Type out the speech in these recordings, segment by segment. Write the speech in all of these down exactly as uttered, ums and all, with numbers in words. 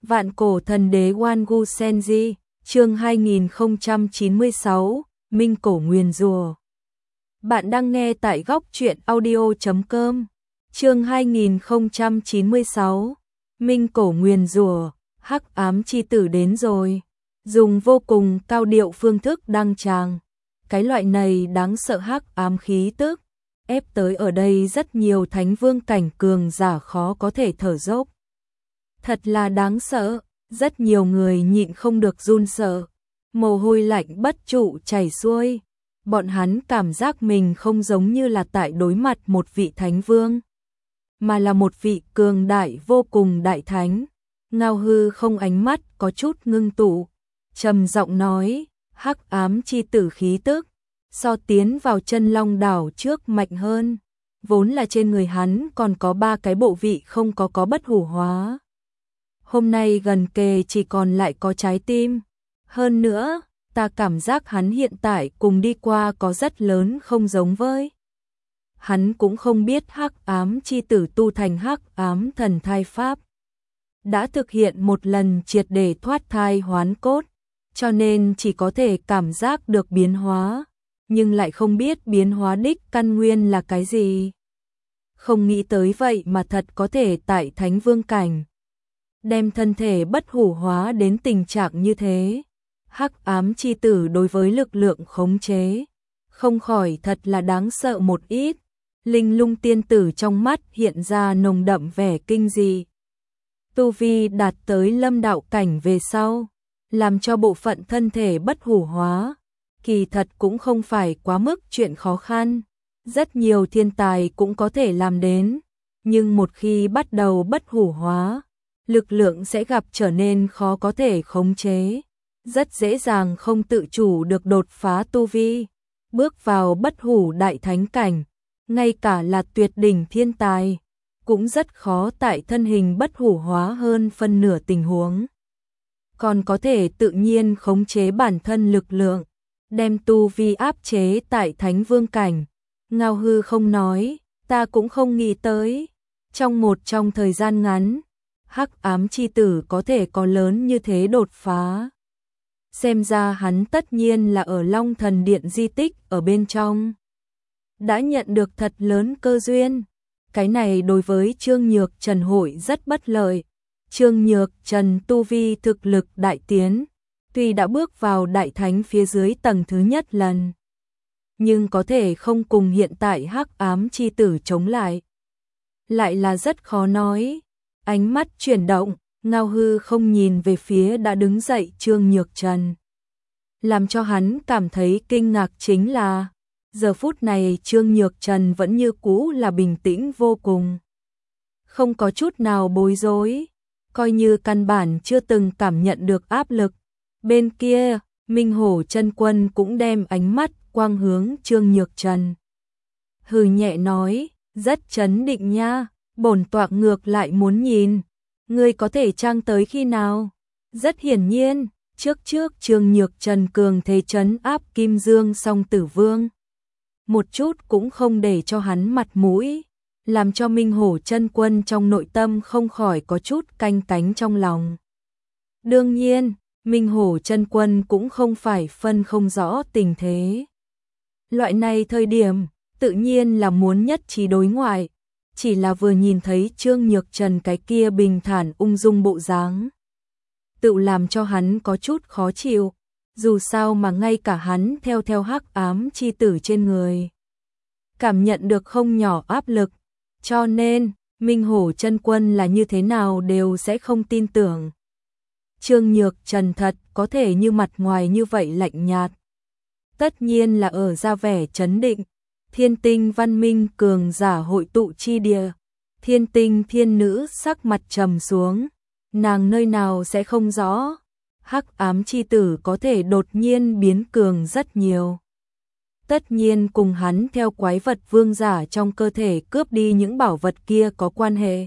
Vạn cổ thần đế Wangu Senji, chương hai nghìn không trăm chín mươi sáu, Minh cổ nguyền rủa. Bạn đang nghe tại góc truyện audio chấm com. Chương hai nghìn không trăm chín mươi sáu, Minh cổ nguyền rủa, hắc ám chi tử đến rồi. Dùng vô cùng cao điệu phương thức đăng tràng. Cái loại này đáng sợ hắc ám khí tức, ép tới ở đây rất nhiều thánh vương cảnh cường giả khó có thể thở dốc. Thật là đáng sợ, rất nhiều người nhịn không được run sợ, mồ hôi lạnh bất trụ chảy xuôi. Bọn hắn cảm giác mình không giống như là tại đối mặt một vị thánh vương, mà là một vị cường đại vô cùng đại thánh. Ngao Hư không ánh mắt có chút ngưng tụ, trầm giọng nói, hắc ám chi tử khí tức, so tiến vào chân long đảo trước mạnh hơn. Vốn là trên người hắn còn có ba cái bộ vị không có có bất hủ hóa. Hôm nay gần kề chỉ còn lại có trái tim. Hơn nữa, ta cảm giác hắn hiện tại cùng đi qua có rất lớn không giống với. Hắn cũng không biết hắc ám chi tử tu thành hắc ám thần thai pháp. Đã thực hiện một lần triệt để thoát thai hoán cốt, cho nên chỉ có thể cảm giác được biến hóa, nhưng lại không biết biến hóa đích căn nguyên là cái gì. Không nghĩ tới vậy mà thật có thể tại thánh vương cảnh đem thân thể bất hủ hóa đến tình trạng như thế. Hắc ám chi tử đối với lực lượng khống chế không khỏi thật là đáng sợ một ít. Linh Lung tiên tử trong mắt hiện ra nồng đậm vẻ kinh dị. Tu vi đạt tới lâm đạo cảnh về sau, làm cho bộ phận thân thể bất hủ hóa, kỳ thật cũng không phải quá mức chuyện khó khăn. Rất nhiều thiên tài cũng có thể làm đến, nhưng một khi bắt đầu bất hủ hóa, lực lượng sẽ gặp trở nên khó có thể khống chế, rất dễ dàng không tự chủ được đột phá tu vi, bước vào bất hủ đại thánh cảnh. Ngay cả là tuyệt đỉnh thiên tài, cũng rất khó tại thân hình bất hủ hóa hơn phân nửa tình huống. Còn có thể tự nhiên khống chế bản thân lực lượng, đem tu vi áp chế tại thánh vương cảnh. Ngao Hư không nói, ta cũng không nghĩ tới, trong một trong thời gian ngắn, hắc ám chi tử có thể có lớn như thế đột phá. Xem ra hắn tất nhiên là ở Long Thần Điện di tích ở bên trong đã nhận được thật lớn cơ duyên. Cái này đối với Trương Nhược Trần hội rất bất lợi. Trương Nhược Trần tu vi thực lực đại tiến, tuy đã bước vào đại thánh phía dưới tầng thứ nhất lần, nhưng có thể không cùng hiện tại hắc ám chi tử chống lại, lại là rất khó nói. Ánh mắt chuyển động, Ngao Hư không nhìn về phía đã đứng dậy Trương Nhược Trần. Làm cho hắn cảm thấy kinh ngạc chính là, giờ phút này Trương Nhược Trần vẫn như cũ là bình tĩnh vô cùng, không có chút nào bối rối, coi như căn bản chưa từng cảm nhận được áp lực. Bên kia, Minh Hổ Chân Quân cũng đem ánh mắt quang hướng Trương Nhược Trần. Hừ nhẹ nói, rất trấn định nha, bổn tọa ngược lại muốn nhìn, ngươi có thể trang tới khi nào? Rất hiển nhiên, trước trước Trương Nhược Trần cường thế trấn áp Kim Dương Song Tử Vương, một chút cũng không để cho hắn mặt mũi, làm cho Minh Hổ Chân Quân trong nội tâm không khỏi có chút canh cánh trong lòng. Đương nhiên, Minh Hổ Chân Quân cũng không phải phân không rõ tình thế. Loại này thời điểm, tự nhiên là muốn nhất trí đối ngoại, chỉ là vừa nhìn thấy Trương Nhược Trần cái kia bình thản ung dung bộ dáng, tự làm cho hắn có chút khó chịu. Dù sao mà ngay cả hắn theo theo hắc ám chi tử trên người, cảm nhận được không nhỏ áp lực, cho nên Minh Hổ Chân Quân là như thế nào đều sẽ không tin tưởng Trương Nhược Trần thật có thể như mặt ngoài như vậy lạnh nhạt. Tất nhiên là ở ra vẻ trấn định. Thiên tinh văn minh cường giả hội tụ chi địa, thiên tinh thiên nữ sắc mặt trầm xuống, nàng nơi nào sẽ không rõ, hắc ám chi tử có thể đột nhiên biến cường rất nhiều. Tất nhiên cùng hắn theo quái vật vương giả trong cơ thể cướp đi những bảo vật kia có quan hệ.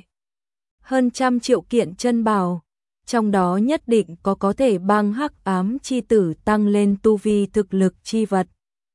Hơn trăm triệu kiện chân bảo, trong đó nhất định có có thể bằng hắc ám chi tử tăng lên tu vi thực lực chi vật,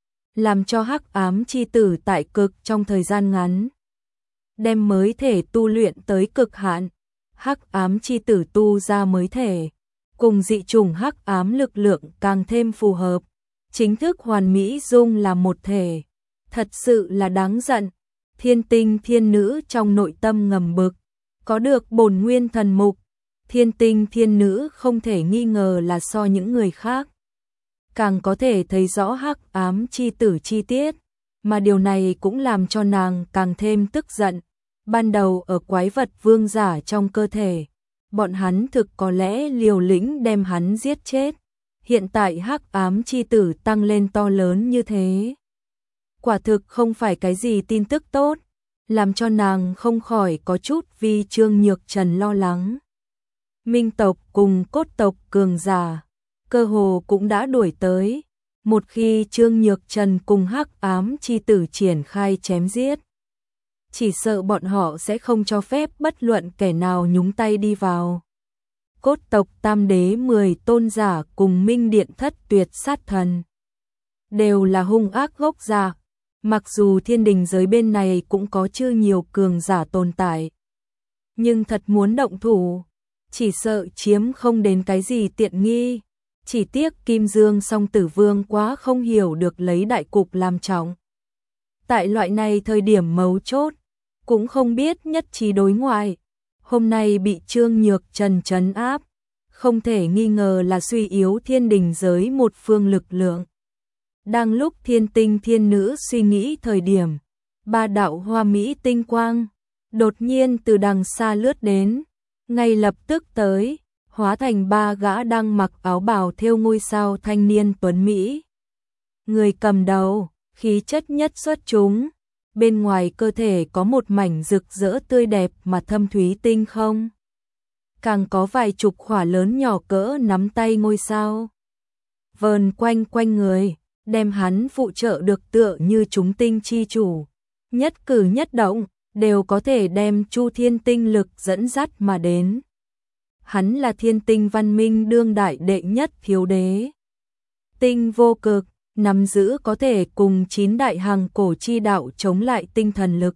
làm cho hắc ám chi tử tại cực trong thời gian ngắn đem mới thể tu luyện tới cực hạn. Hắc ám chi tử tu ra mới thể, cùng dị chủng hắc ám lực lượng càng thêm phù hợp, chính thức hoàn mỹ dung là một thể. Thật sự là đáng giận. Thiên tinh thiên nữ trong nội tâm ngầm bực, có được bổn nguyên thần mục, thiên tinh thiên nữ không thể nghi ngờ là so những người khác càng có thể thấy rõ hắc ám chi tử chi tiết, mà điều này cũng làm cho nàng càng thêm tức giận. Ban đầu ở quái vật vương giả trong cơ thể, bọn hắn thực có lẽ liều lĩnh đem hắn giết chết. Hiện tại hắc ám chi tử tăng lên to lớn như thế, quả thực không phải cái gì tin tức tốt, làm cho nàng không khỏi có chút vì Trương Nhược Trần lo lắng. Minh tộc cùng cốt tộc cường giả, cơ hồ cũng đã đuổi tới. Một khi Trương Nhược Trần cùng hắc ám chi tử triển khai chém giết, chỉ sợ bọn họ sẽ không cho phép bất luận kẻ nào nhúng tay đi vào. Cốt tộc tam đế mười tôn giả cùng Minh Điện thất tuyệt sát thần đều là hung ác gốc giả. Mặc dù thiên đình giới bên này cũng có chưa nhiều cường giả tồn tại, nhưng thật muốn động thủ, chỉ sợ chiếm không đến cái gì tiện nghi. Chỉ tiếc Kim Dương Song Tử Vương quá không hiểu được lấy đại cục làm trọng. Tại loại này thời điểm mấu chốt, cũng không biết nhất trí đối ngoại. Hôm nay bị Trương Nhược Trần trấn áp, không thể nghi ngờ là suy yếu thiên đình giới một phương lực lượng. Đang lúc thiên tinh thiên nữ suy nghĩ thời điểm, ba đạo hoa mỹ tinh quang đột nhiên từ đằng xa lướt đến, ngay lập tức tới, hóa thành ba gã đang mặc áo bào thêu ngôi sao thanh niên tuấn Mỹ. Người cầm đầu, khí chất nhất xuất chúng, bên ngoài cơ thể có một mảnh rực rỡ tươi đẹp mà thâm thúy tinh không. Càng có vài chục khỏa lớn nhỏ cỡ nắm tay ngôi sao vờn quanh quanh người, đem hắn phụ trợ được tựa như chúng tinh chi chủ. Nhất cử nhất động, đều có thể đem chu thiên tinh lực dẫn dắt mà đến. Hắn là thiên tinh văn minh đương đại đệ nhất thiếu đế. Tinh vô cực, nắm giữ có thể cùng chín đại hàng cổ chi đạo chống lại tinh thần lực.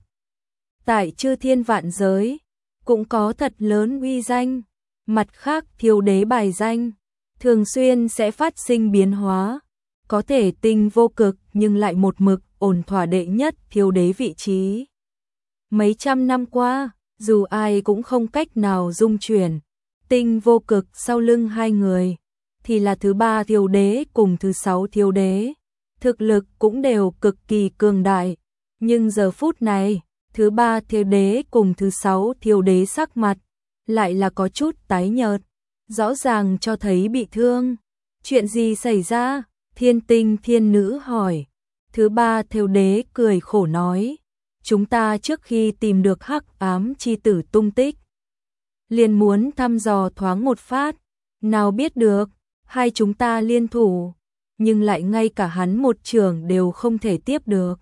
Tại chư thiên vạn giới, cũng có thật lớn uy danh. Mặt khác thiếu đế bài danh, thường xuyên sẽ phát sinh biến hóa. Có thể tinh vô cực nhưng lại một mực ổn thỏa đệ nhất thiếu đế vị trí. Mấy trăm năm qua, dù ai cũng không cách nào dung chuyển. Tinh vô cực sau lưng hai người, thì là thứ ba thiếu đế cùng thứ sáu thiếu đế. Thực lực cũng đều cực kỳ cường đại. Nhưng giờ phút này, thứ ba thiếu đế cùng thứ sáu thiếu đế sắc mặt, lại là có chút tái nhợt. Rõ ràng cho thấy bị thương. Chuyện gì xảy ra? Thiên tinh thiên nữ hỏi. Thứ ba thiếu đế cười khổ nói. Chúng ta trước khi tìm được hắc ám chi tử tung tích, liền muốn thăm dò thoáng một phát. Nào biết được, hai chúng ta liên thủ, nhưng lại ngay cả hắn một trường đều không thể tiếp được.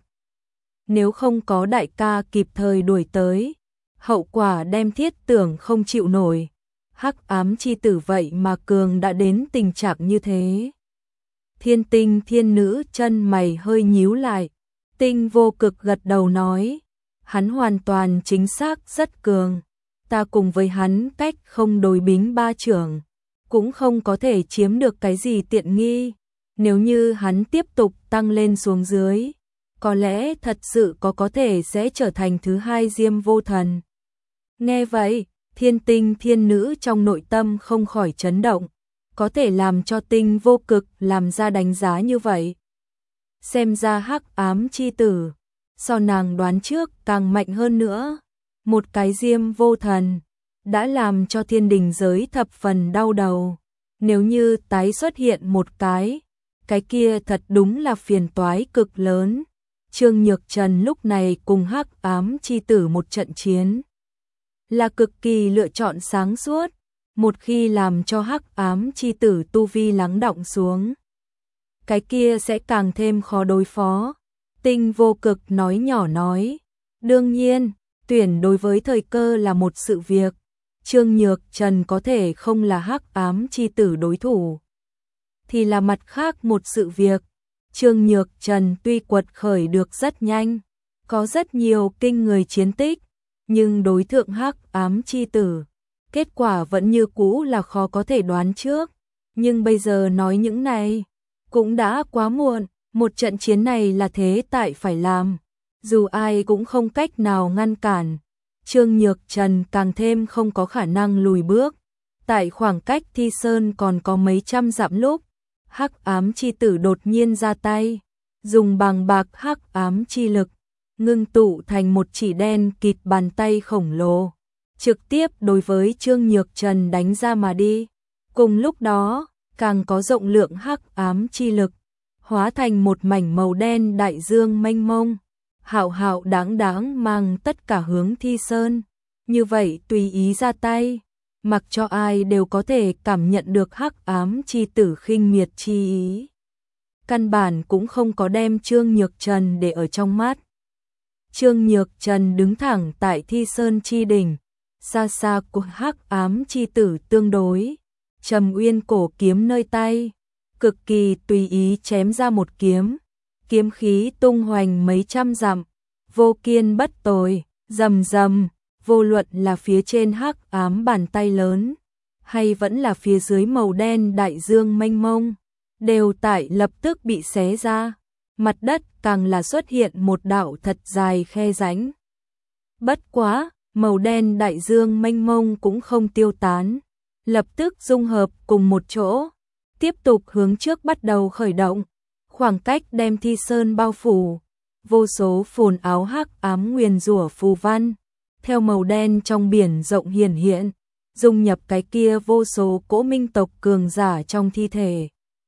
Nếu không có đại ca kịp thời đuổi tới, hậu quả đem thiết tưởng không chịu nổi. Hắc ám chi tử vậy mà cường đã đến tình trạng như thế. Thiên tinh thiên nữ chân mày hơi nhíu lại. Tinh vô cực gật đầu nói. Hắn hoàn toàn chính xác rất cường. Ta cùng với hắn cách không đối bính ba trưởng, cũng không có thể chiếm được cái gì tiện nghi. Nếu như hắn tiếp tục tăng lên xuống dưới, có lẽ thật sự có có thể sẽ trở thành thứ hai Diêm Vô Thần. Nghe vậy, thiên tinh thiên nữ trong nội tâm không khỏi chấn động, có thể làm cho tinh vô cực làm ra đánh giá như vậy. Xem ra hắc ám chi tử, so nàng đoán trước càng mạnh hơn nữa. Một cái Diêm Vô Thần, đã làm cho thiên đình giới thập phần đau đầu. Nếu như tái xuất hiện một cái, cái kia thật đúng là phiền toái cực lớn. Trương Nhược Trần lúc này cùng hắc ám chi tử một trận chiến, là cực kỳ lựa chọn sáng suốt. Một khi làm cho hắc ám chi tử tu vi lắng đọng xuống, cái kia sẽ càng thêm khó đối phó. Tinh vô cực nói nhỏ nói. Đương nhiên, tuyển đối với thời cơ là một sự việc. Trương Nhược Trần có thể không là hắc ám chi tử đối thủ, thì là mặt khác một sự việc. Trương Nhược Trần tuy quật khởi được rất nhanh, có rất nhiều kinh người chiến tích, nhưng đối thượng hắc ám chi tử, Kết quả vẫn như cũ là khó có thể đoán trước, nhưng bây giờ nói những này cũng đã quá muộn, một trận chiến này là thế tại phải làm, dù ai cũng không cách nào ngăn cản. Trương Nhược Trần càng thêm không có khả năng lùi bước. Tại khoảng cách Thi Sơn còn có mấy trăm dặm lúc, Hắc Ám Chi Tử đột nhiên ra tay, dùng bằng bạc hắc ám chi lực, ngưng tụ thành một chỉ đen kịt bàn tay khổng lồ, trực tiếp đối với Trương Nhược Trần đánh ra mà đi. Cùng lúc đó, càng có rộng lượng hắc ám chi lực, hóa thành một mảnh màu đen đại dương mênh mông, hạo hạo đáng đáng mang tất cả hướng Thi Sơn. Như vậy tùy ý ra tay, mặc cho ai đều có thể cảm nhận được hắc ám chi tử khinh miệt chi ý. Căn bản cũng không có đem Trương Nhược Trần để ở trong mắt. Trương Nhược Trần đứng thẳng tại Thi Sơn chi đỉnh, xa xa của hắc ám chi tử tương đối, Trầm Uyên cổ kiếm nơi tay, cực kỳ tùy ý chém ra một kiếm, kiếm khí tung hoành mấy trăm dặm, vô kiên bất tồi, rầm rầm, vô luận là phía trên hắc ám bàn tay lớn, hay vẫn là phía dưới màu đen đại dương mênh mông, đều tại lập tức bị xé ra, mặt đất càng là xuất hiện một đạo thật dài khe rãnh. Bất quá, màu đen đại dương mênh mông cũng không tiêu tán, lập tức dung hợp cùng một chỗ, tiếp tục hướng trước bắt đầu khởi động, khoảng cách đem Thi Sơn bao phủ, vô số phồn áo hắc ám nguyền rủa phù văn, theo màu đen trong biển rộng hiển hiện, dung nhập cái kia vô số cỗ minh tộc cường giả trong thi thể.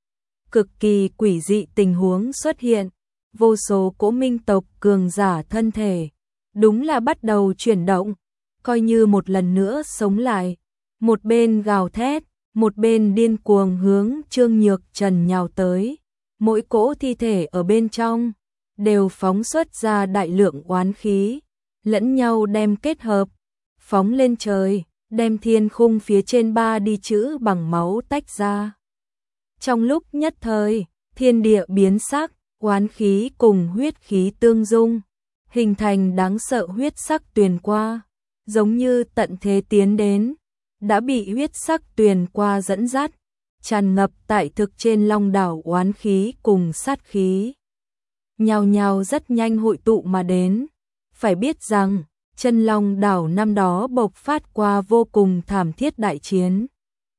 Cực kỳ quỷ dị tình huống xuất hiện, vô số cỗ minh tộc cường giả thân thể, đúng là bắt đầu chuyển động, coi như một lần nữa sống lại, một bên gào thét, một bên điên cuồng hướng Trương Nhược Trần nhào tới, mỗi cỗ thi thể ở bên trong, đều phóng xuất ra đại lượng oán khí, lẫn nhau đem kết hợp, phóng lên trời, đem thiên khung phía trên ba đi chữ bằng máu tách ra. Trong lúc nhất thời, thiên địa biến sắc, oán khí cùng huyết khí tương dung, hình thành đáng sợ huyết sắc tuyền qua, giống như tận thế tiến đến, đã bị huyết sắc tuyền qua dẫn dắt, tràn ngập tại thực trên long đảo oán khí cùng sát khí. Nhào nhào rất nhanh hội tụ mà đến, phải biết rằng, chân long đảo năm đó bộc phát qua vô cùng thảm thiết đại chiến.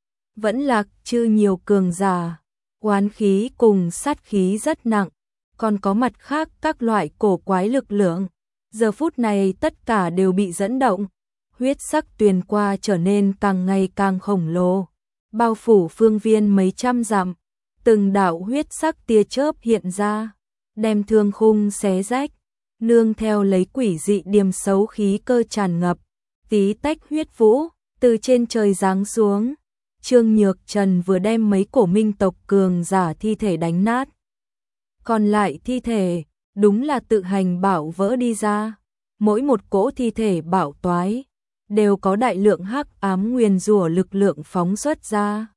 Vẫn lạc chư nhiều cường giả, oán khí cùng sát khí rất nặng, còn có mặt khác các loại cổ quái lực lượng. Giờ phút này tất cả đều bị dẫn động, huyết sắc tuyền qua trở nên càng ngày càng khổng lồ, bao phủ phương viên mấy trăm dặm, từng đạo huyết sắc tia chớp hiện ra, đem thương khung xé rách, nương theo lấy quỷ dị điềm xấu khí cơ tràn ngập, tí tách huyết vũ từ trên trời giáng xuống. Trương Nhược Trần vừa đem mấy cổ minh tộc cường giả thi thể đánh nát, còn lại thi thể đúng là tự hành bạo vỡ đi ra, mỗi một cỗ thi thể bạo toái đều có đại lượng hắc ám nguyền rủa lực lượng phóng xuất ra.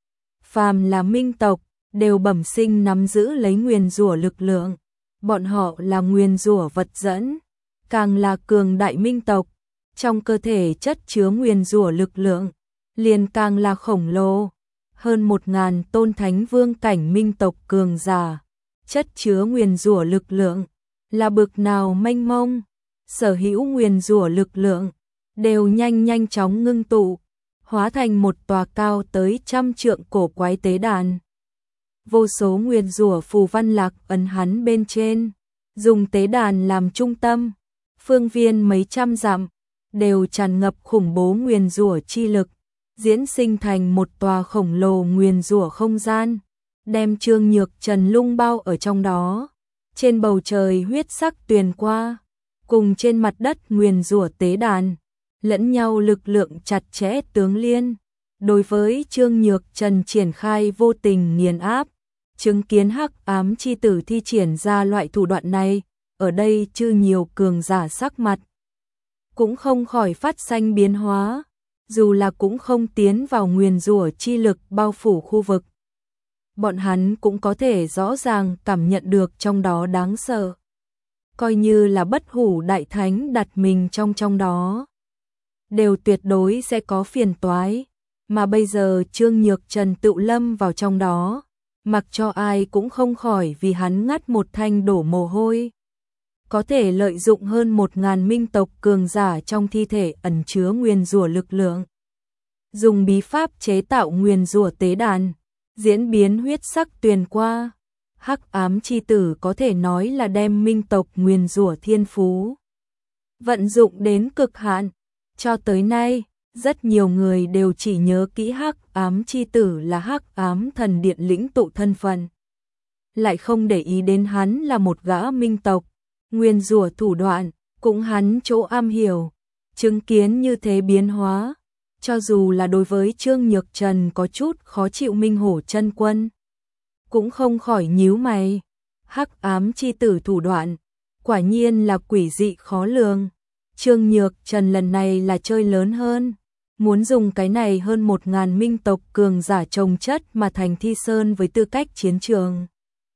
Phàm là minh tộc đều bẩm sinh nắm giữ lấy nguyền rủa lực lượng, bọn họ là nguyền rủa vật dẫn, càng là cường đại minh tộc, trong cơ thể chất chứa nguyền rủa lực lượng liền càng là khổng lồ, hơn một ngàn tôn thánh vương cảnh minh tộc cường giả, chất chứa nguyền rủa lực lượng là bực nào mênh mông, sở hữu nguyền rủa lực lượng đều nhanh nhanh chóng ngưng tụ, hóa thành một tòa cao tới trăm trượng cổ quái tế đàn. Vô số nguyền rủa phù văn lạc ấn hắn bên trên, dùng tế đàn làm trung tâm, phương viên mấy trăm dặm đều tràn ngập khủng bố nguyền rủa chi lực, diễn sinh thành một tòa khổng lồ nguyền rủa không gian, đem Trương Nhược Trần lung bao ở trong đó. Trên bầu trời huyết sắc tuyền qua, cùng trên mặt đất nguyền rủa tế đàn, lẫn nhau lực lượng chặt chẽ tướng liên, đối với Trương Nhược Trần triển khai vô tình nghiền áp. Chứng kiến hắc ám chi tử thi triển ra loại thủ đoạn này, ở đây chư nhiều cường giả sắc mặt cũng không khỏi phát sinh biến hóa, dù là cũng không tiến vào nguyền rủa chi lực bao phủ khu vực. Bọn hắn cũng có thể rõ ràng cảm nhận được trong đó đáng sợ. Coi như là bất hủ đại thánh đặt mình trong trong đó, đều tuyệt đối sẽ có phiền toái, mà bây giờ Trương Nhược Trần tự lâm vào trong đó, mặc cho ai cũng không khỏi vì hắn ngắt một thanh đổ mồ hôi. Có thể lợi dụng hơn một ngàn minh tộc cường giả trong thi thể ẩn chứa nguyền rủa lực lượng. Dùng bí pháp chế tạo nguyền rủa tế đàn, diễn biến huyết sắc tuyền qua. Hắc ám chi tử có thể nói là đem minh tộc nguyền rủa thiên phú vận dụng đến cực hạn. Cho tới nay, rất nhiều người đều chỉ nhớ kỹ hắc ám chi tử là hắc ám thần điện lĩnh tụ thân phận, lại không để ý đến hắn là một gã minh tộc. Nguyên rủa thủ đoạn cũng hắn chỗ am hiểu. Chứng kiến như thế biến hóa, cho dù là đối với Trương Nhược Trần có chút khó chịu, Minh Hổ chân quân cũng không khỏi nhíu mày. Hắc ám chi tử thủ đoạn quả nhiên là quỷ dị khó lường. Trương Nhược Trần lần này là chơi lớn hơn, muốn dùng cái này hơn một ngàn minh tộc cường giả chồng chất mà thành Thi Sơn với tư cách chiến trường.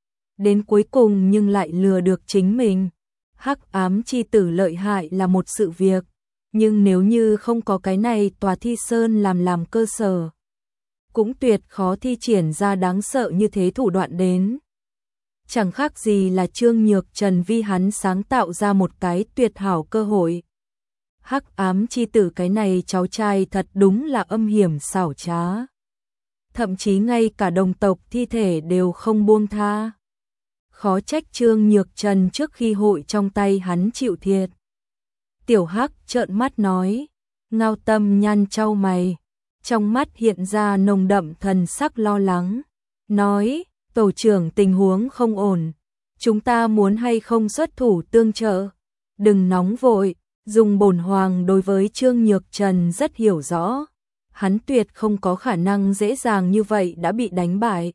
Đến cuối cùng nhưng lại lừa được chính mình. Hắc ám chi tử lợi hại là một sự việc, nhưng nếu như không có cái này tòa Thi Sơn làm làm cơ sở, cũng tuyệt khó thi triển ra đáng sợ như thế thủ đoạn đến. Chẳng khác gì là Trương Nhược Trần vi hắn sáng tạo ra một cái tuyệt hảo cơ hội. Hắc ám chi tử cái này cháu trai thật đúng là âm hiểm xảo trá. Thậm chí ngay cả đồng tộc thi thể đều không buông tha. Khó trách Trương Nhược Trần trước khi hội trong tay hắn chịu thiệt. Tiểu Hắc trợn mắt nói, Ngao Tâm nhăn chau mày, trong mắt hiện ra nồng đậm thần sắc lo lắng, nói, tổ trưởng tình huống không ổn, chúng ta muốn hay không xuất thủ tương trợ, đừng nóng vội. Dùng bổn hoàng đối với Trương Nhược Trần rất hiểu rõ, hắn tuyệt không có khả năng dễ dàng như vậy đã bị đánh bại.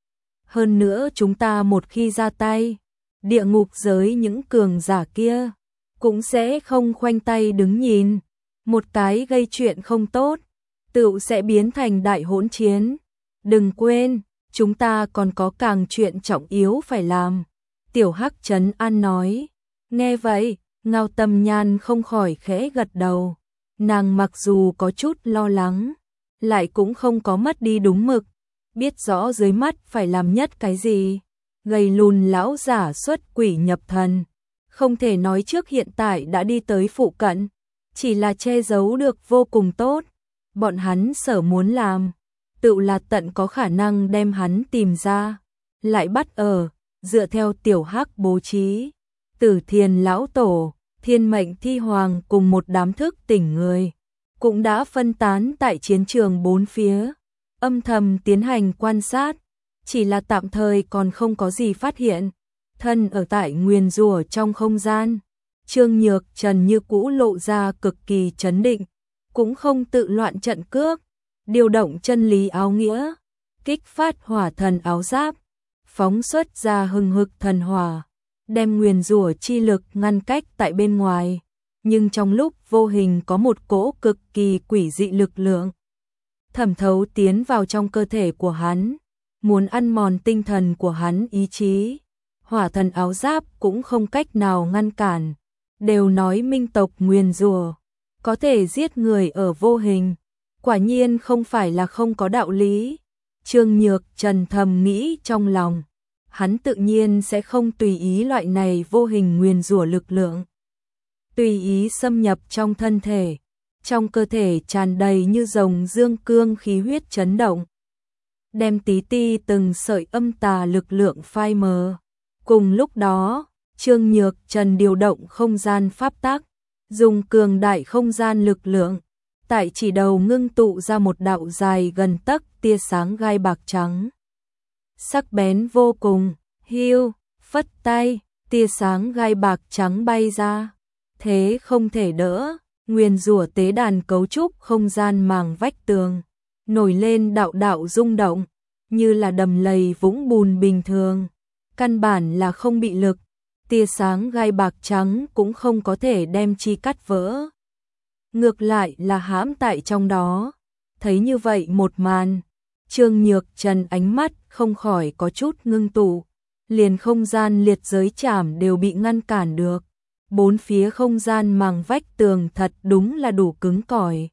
Hơn nữa chúng ta một khi ra tay, địa ngục giới những cường giả kia cũng sẽ không khoanh tay đứng nhìn, một cái gây chuyện không tốt, tựu sẽ biến thành đại hỗn chiến. Đừng quên, chúng ta còn có càng chuyện trọng yếu phải làm. Tiểu Hắc trấn an nói. Nghe vậy, Ngao Tâm Nhan không khỏi khẽ gật đầu. Nàng mặc dù có chút lo lắng, lại cũng không có mất đi đúng mực, biết rõ dưới mắt phải làm nhất cái gì. Gầy lùn lão giả xuất quỷ nhập thần, không thể nói trước hiện tại đã đi tới phụ cận, chỉ là che giấu được vô cùng tốt. Bọn hắn sở muốn làm, tự là tận có khả năng đem hắn tìm ra, lại bắt ở, dựa theo Tiểu Hắc bố trí. Tử Thiền lão tổ, Thiên Mệnh Thi Hoàng cùng một đám thức tỉnh người, cũng đã phân tán tại chiến trường bốn phía, âm thầm tiến hành quan sát, chỉ là tạm thời còn không có gì phát hiện. Thân ở tại nguyền rủa trong không gian, Trương Nhược Trần như cũ lộ ra cực kỳ trấn định, cũng không tự loạn trận cước, điều động chân lý áo nghĩa, kích phát hỏa thần áo giáp, phóng xuất ra hừng hực thần hỏa, đem nguyền rủa chi lực ngăn cách tại bên ngoài, nhưng trong lúc vô hình có một cỗ cực kỳ quỷ dị lực lượng thẩm thấu tiến vào trong cơ thể của hắn, muốn ăn mòn tinh thần của hắn ý chí. Hỏa thần áo giáp cũng không cách nào ngăn cản, đều nói minh tộc nguyền rủa có thể giết người ở vô hình, quả nhiên không phải là không có đạo lý. Trương Nhược Trần thầm nghĩ trong lòng, hắn tự nhiên sẽ không tùy ý loại này vô hình nguyền rủa lực lượng tùy ý xâm nhập trong thân thể, trong cơ thể tràn đầy như rồng dương cương khí huyết chấn động, đem tí ti từng sợi âm tà lực lượng phai mờ. Cùng lúc đó, Trương Nhược Trần điều động không gian pháp tắc, dùng cường đại không gian lực lượng, tại chỉ đầu ngưng tụ ra một đạo dài gần tấc tia sáng gai bạc trắng. Sắc bén vô cùng, hiu, phất tay, tia sáng gai bạc trắng bay ra. Thế không thể đỡ, nguyền rủa tế đàn cấu trúc không gian màng vách tường, nổi lên đạo đạo rung động, như là đầm lầy vũng bùn bình thường. Căn bản là không bị lực, tia sáng gai bạc trắng cũng không có thể đem chi cắt vỡ. Ngược lại là hãm tại trong đó. Thấy như vậy một màn, Trương Nhược Trần ánh mắt không khỏi có chút ngưng tụ, liền không gian liệt giới trảm đều bị ngăn cản được. bốn phía không gian màng vách tường thật đúng là đủ cứng cỏi.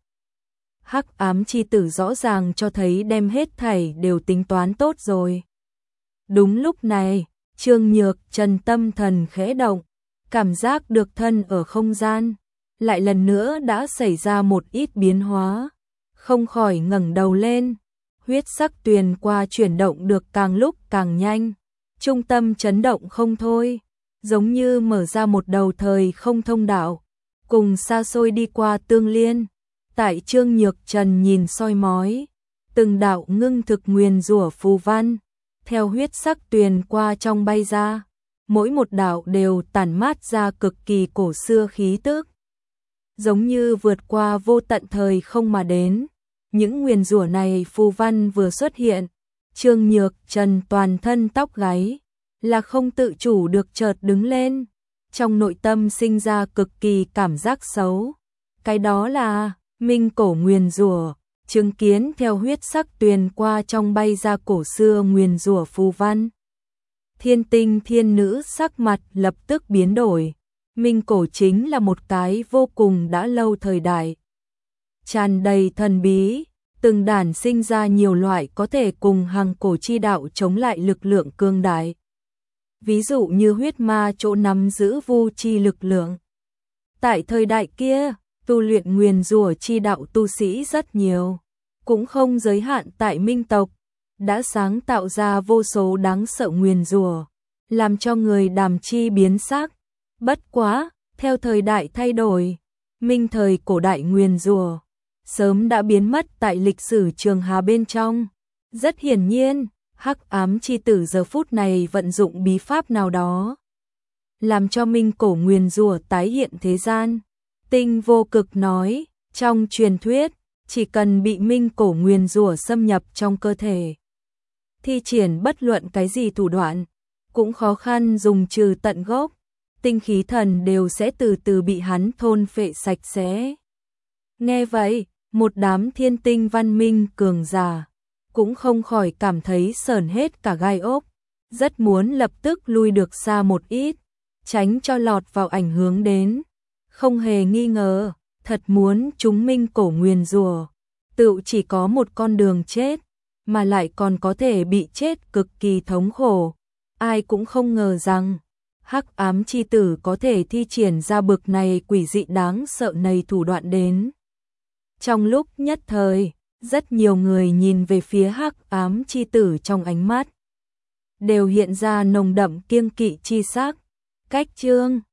Hắc ám chi tử rõ ràng cho thấy đem hết thảy đều tính toán tốt rồi. Đúng lúc này, Trương Nhược Trần tâm thần khẽ động, cảm giác được thân ở không gian, lại lần nữa đã xảy ra một ít biến hóa, không khỏi ngẩng đầu lên, huyết sắc tuyền qua chuyển động được càng lúc càng nhanh, trung tâm chấn động không thôi, giống như mở ra một đầu thời không thông đạo, cùng xa xôi đi qua tương liên. Tại Trương Nhược Trần nhìn soi mói, từng đạo ngưng thực nguyền rủa phù văn, theo huyết sắc tuyền qua trong bay ra, mỗi một đạo đều tản mát ra cực kỳ cổ xưa khí tức, giống như vượt qua vô tận thời không mà đến. Những nguyền rủa này phù văn vừa xuất hiện, Trương Nhược Trần toàn thân tóc gáy, là không tự chủ được chợt đứng lên, trong nội tâm sinh ra cực kỳ cảm giác xấu. Cái đó là minh cổ nguyền rủa, chứng kiến theo huyết sắc tuyền qua trong bay ra cổ xưa nguyền rủa phù văn. Thiên tinh thiên nữ sắc mặt lập tức biến đổi, minh cổ chính là một cái vô cùng đã lâu thời đại, tràn đầy thần bí, từng đản sinh ra nhiều loại có thể cùng hàng cổ chi đạo chống lại lực lượng cương đại. Ví dụ như huyết ma chỗ nắm giữ vu chi lực lượng. Tại thời đại kia, tu luyện nguyền rủa chi đạo tu sĩ rất nhiều, cũng không giới hạn tại minh tộc, đã sáng tạo ra vô số đáng sợ nguyền rủa, làm cho người đàm chi biến sắc. Bất quá, theo thời đại thay đổi, minh thời cổ đại nguyền rủa sớm đã biến mất tại lịch sử trường hà bên trong. Rất hiển nhiên, hắc ám chi tử giờ phút này vận dụng bí pháp nào đó, làm cho minh cổ nguyền rủa tái hiện thế gian. Tinh Vô Cực nói, trong truyền thuyết, chỉ cần bị minh cổ nguyền rủa xâm nhập trong cơ thể, thi triển bất luận cái gì thủ đoạn, cũng khó khăn dùng trừ tận gốc, tinh khí thần đều sẽ từ từ bị hắn thôn phệ sạch sẽ. Nghe vậy, một đám thiên tinh văn minh cường giả cũng không khỏi cảm thấy sởn hết cả gai ốc, rất muốn lập tức lui được xa một ít, tránh cho lọt vào ảnh hưởng đến. Không hề nghi ngờ, thật muốn chúng minh cổ nguyền rủa, tự chỉ có một con đường chết, mà lại còn có thể bị chết cực kỳ thống khổ. Ai cũng không ngờ rằng, hắc ám chi tử có thể thi triển ra bực này quỷ dị đáng sợ này thủ đoạn đến. Trong lúc nhất thời, rất nhiều người nhìn về phía hắc ám chi tử trong ánh mắt, đều hiện ra nồng đậm kiêng kỵ chi sắc. Cách chương